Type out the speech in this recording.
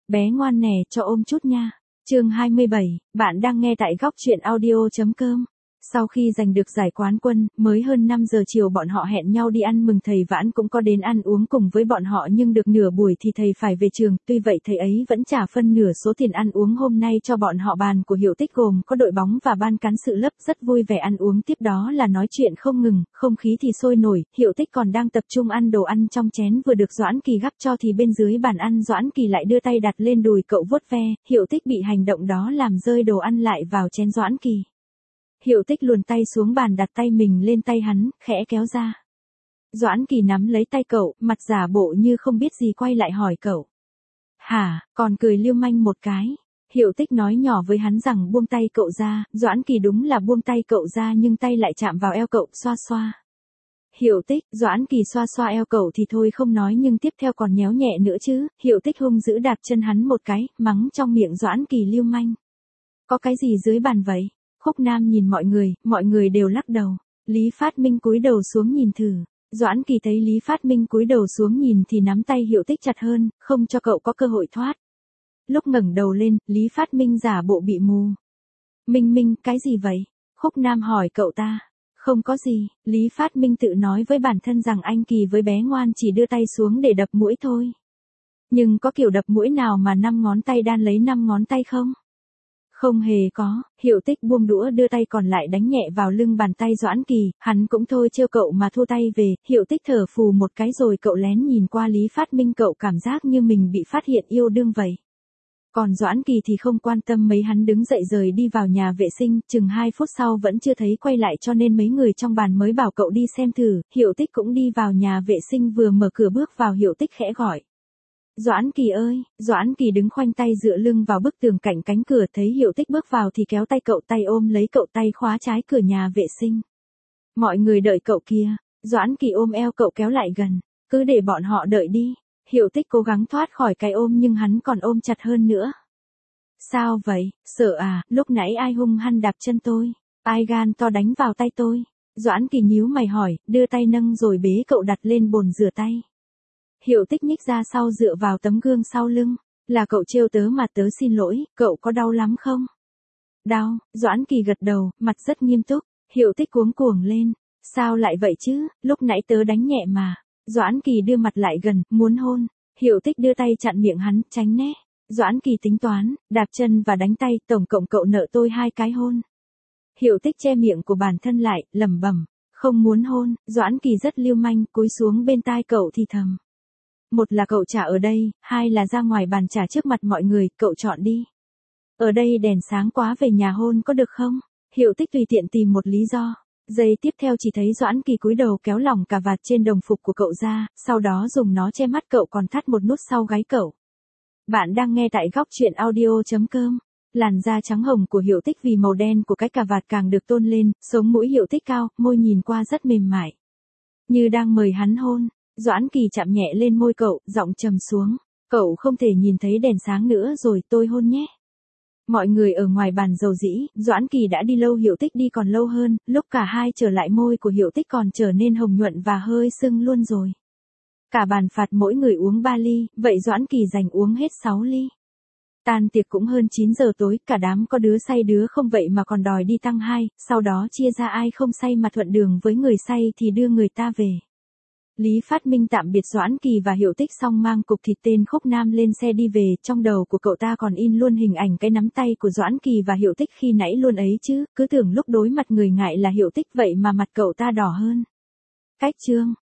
Bé ngoan nè, cho ôm chút nha. Chương 27, bạn đang nghe tại góc truyện audio.com. Sau khi giành được giải quán quân, mới hơn 5 giờ chiều bọn họ hẹn nhau đi ăn mừng, thầy Vãn cũng có đến ăn uống cùng với bọn họ, nhưng được nửa buổi thì thầy phải về trường, tuy vậy thầy ấy vẫn trả phân nửa số tiền ăn uống hôm nay cho bọn họ. Bàn của Hiểu Tích gồm có đội bóng và ban cán sự lớp rất vui vẻ ăn uống, tiếp đó là nói chuyện không ngừng, không khí thì sôi nổi. Hiểu Tích còn đang tập trung ăn đồ ăn trong chén vừa được Doãn Kỳ gắp cho thì bên dưới bàn ăn Doãn Kỳ lại đưa tay đặt lên đùi cậu vuốt ve. Hiểu Tích bị hành động đó làm rơi đồ ăn lại vào chén Doãn Kỳ. Hiểu Tích luồn tay xuống bàn, đặt tay mình lên tay hắn, khẽ kéo ra. Doãn Kỳ nắm lấy tay cậu, mặt giả bộ như không biết gì, quay lại hỏi cậu. Hả, còn cười lưu manh một cái. Hiểu Tích nói nhỏ với hắn rằng buông tay cậu ra. Doãn Kỳ đúng là buông tay cậu ra, nhưng tay lại chạm vào eo cậu, xoa xoa. Hiểu Tích, Doãn Kỳ xoa xoa eo cậu thì thôi không nói, nhưng tiếp theo còn nhéo nhẹ nữa chứ. Hiểu Tích hung dữ đạp chân hắn một cái, mắng trong miệng Doãn Kỳ lưu manh. Có cái gì dưới bàn vậy? Khúc Nam nhìn mọi người đều lắc đầu. Lý Phát Minh cúi đầu xuống nhìn thử. Doãn Kỳ thấy Lý Phát Minh cúi đầu xuống nhìn thì nắm tay Hiểu Tích chặt hơn, không cho cậu có cơ hội thoát. Lúc ngẩng đầu lên, Lý Phát Minh giả bộ bị mù. Minh, cái gì vậy? Khúc Nam hỏi cậu ta. Không có gì, Lý Phát Minh tự nói với bản thân rằng anh Kỳ với bé ngoan chỉ đưa tay xuống để đập mũi thôi. Nhưng có kiểu đập mũi nào mà 5 ngón tay đan lấy 5 ngón tay không? Không hề có. Hiểu Tích buông đũa, đưa tay còn lại đánh nhẹ vào lưng bàn tay Doãn Kỳ, hắn cũng thôi trêu cậu mà thua tay về. Hiểu Tích thở phù một cái rồi cậu lén nhìn qua Lý Phát Minh, cậu cảm giác như mình bị phát hiện yêu đương vậy. Còn Doãn Kỳ thì không quan tâm mấy, hắn đứng dậy rời đi vào nhà vệ sinh, chừng 2 phút sau vẫn chưa thấy quay lại, cho nên mấy người trong bàn mới bảo cậu đi xem thử. Hiểu Tích cũng đi vào nhà vệ sinh, vừa mở cửa bước vào Hiểu Tích khẽ gọi. Doãn Kỳ ơi. Doãn Kỳ đứng khoanh tay dựa lưng vào bức tường cạnh cánh cửa, thấy Hiểu Tích bước vào thì kéo tay cậu, tay ôm lấy cậu, tay khóa trái cửa nhà vệ sinh. Mọi người đợi cậu kia. Doãn Kỳ ôm eo cậu kéo lại gần. Cứ để bọn họ đợi đi. Hiểu Tích cố gắng thoát khỏi cái ôm nhưng hắn còn ôm chặt hơn nữa. Sao vậy, sợ à, lúc nãy ai hung hăng đạp chân tôi? Ai gan to đánh vào tay tôi? Doãn Kỳ nhíu mày hỏi, đưa tay nâng rồi bế cậu đặt lên bồn rửa tay. Hiểu Tích nhích ra sau dựa vào tấm gương sau lưng. Là cậu trêu tớ mà, tớ xin lỗi, cậu có đau lắm không? Đau. Doãn Kỳ gật đầu, mặt rất nghiêm túc. Hiểu Tích cuống cuồng lên. Sao lại vậy chứ, lúc nãy tớ đánh nhẹ mà. Doãn Kỳ đưa mặt lại gần, muốn hôn. Hiểu Tích đưa tay chặn miệng hắn, tránh né. Doãn Kỳ tính toán, đạp chân và đánh tay, tổng cộng cậu nợ tôi 2 cái hôn. Hiểu Tích che miệng của bản thân lại, lẩm bẩm, không muốn hôn. Doãn Kỳ rất lưu manh, cúi xuống bên tai cậu thì thầm. Một là cậu trả ở đây, 2 là ra ngoài bàn trả trước mặt mọi người, cậu chọn đi. Ở đây đèn sáng quá, về nhà hôn có được không? Hiểu Tích tùy tiện tìm một lý do. Giây tiếp theo chỉ thấy Doãn Kỳ cúi đầu kéo lỏng cà vạt trên đồng phục của cậu ra, sau đó dùng nó che mắt cậu, còn thắt một nút sau gáy cậu. Bạn đang nghe tại góc truyện audio.com. Làn da trắng hồng của Hiểu Tích vì màu đen của cái cà vạt càng được tôn lên, sống mũi Hiểu Tích cao, môi nhìn qua rất mềm mại. Như đang mời hắn hôn. Doãn Kỳ chạm nhẹ lên môi cậu, giọng trầm xuống. Cậu không thể nhìn thấy đèn sáng nữa rồi, tôi hôn nhé. Mọi người ở ngoài bàn rầu rĩ, Doãn Kỳ đã đi lâu, Hiểu Tích đi còn lâu hơn, lúc cả hai trở lại môi của Hiểu Tích còn trở nên hồng nhuận và hơi sưng luôn rồi. Cả bàn phạt mỗi người uống 3 ly, vậy Doãn Kỳ dành uống hết 6 ly. Tan tiệc cũng hơn 9 giờ tối, cả đám có đứa say đứa không vậy mà còn đòi đi tăng 2, sau đó chia ra ai không say mà thuận đường với người say thì đưa người ta về. Lý Phát Minh tạm biệt Doãn Kỳ và Hiểu Tích xong mang cục thịt tên Khúc Nam lên xe đi về, trong đầu của cậu ta còn in luôn hình ảnh cái nắm tay của Doãn Kỳ và Hiểu Tích khi nãy luôn ấy chứ, cứ tưởng lúc đối mặt người ngại là Hiểu Tích vậy mà mặt cậu ta đỏ hơn. Cách chương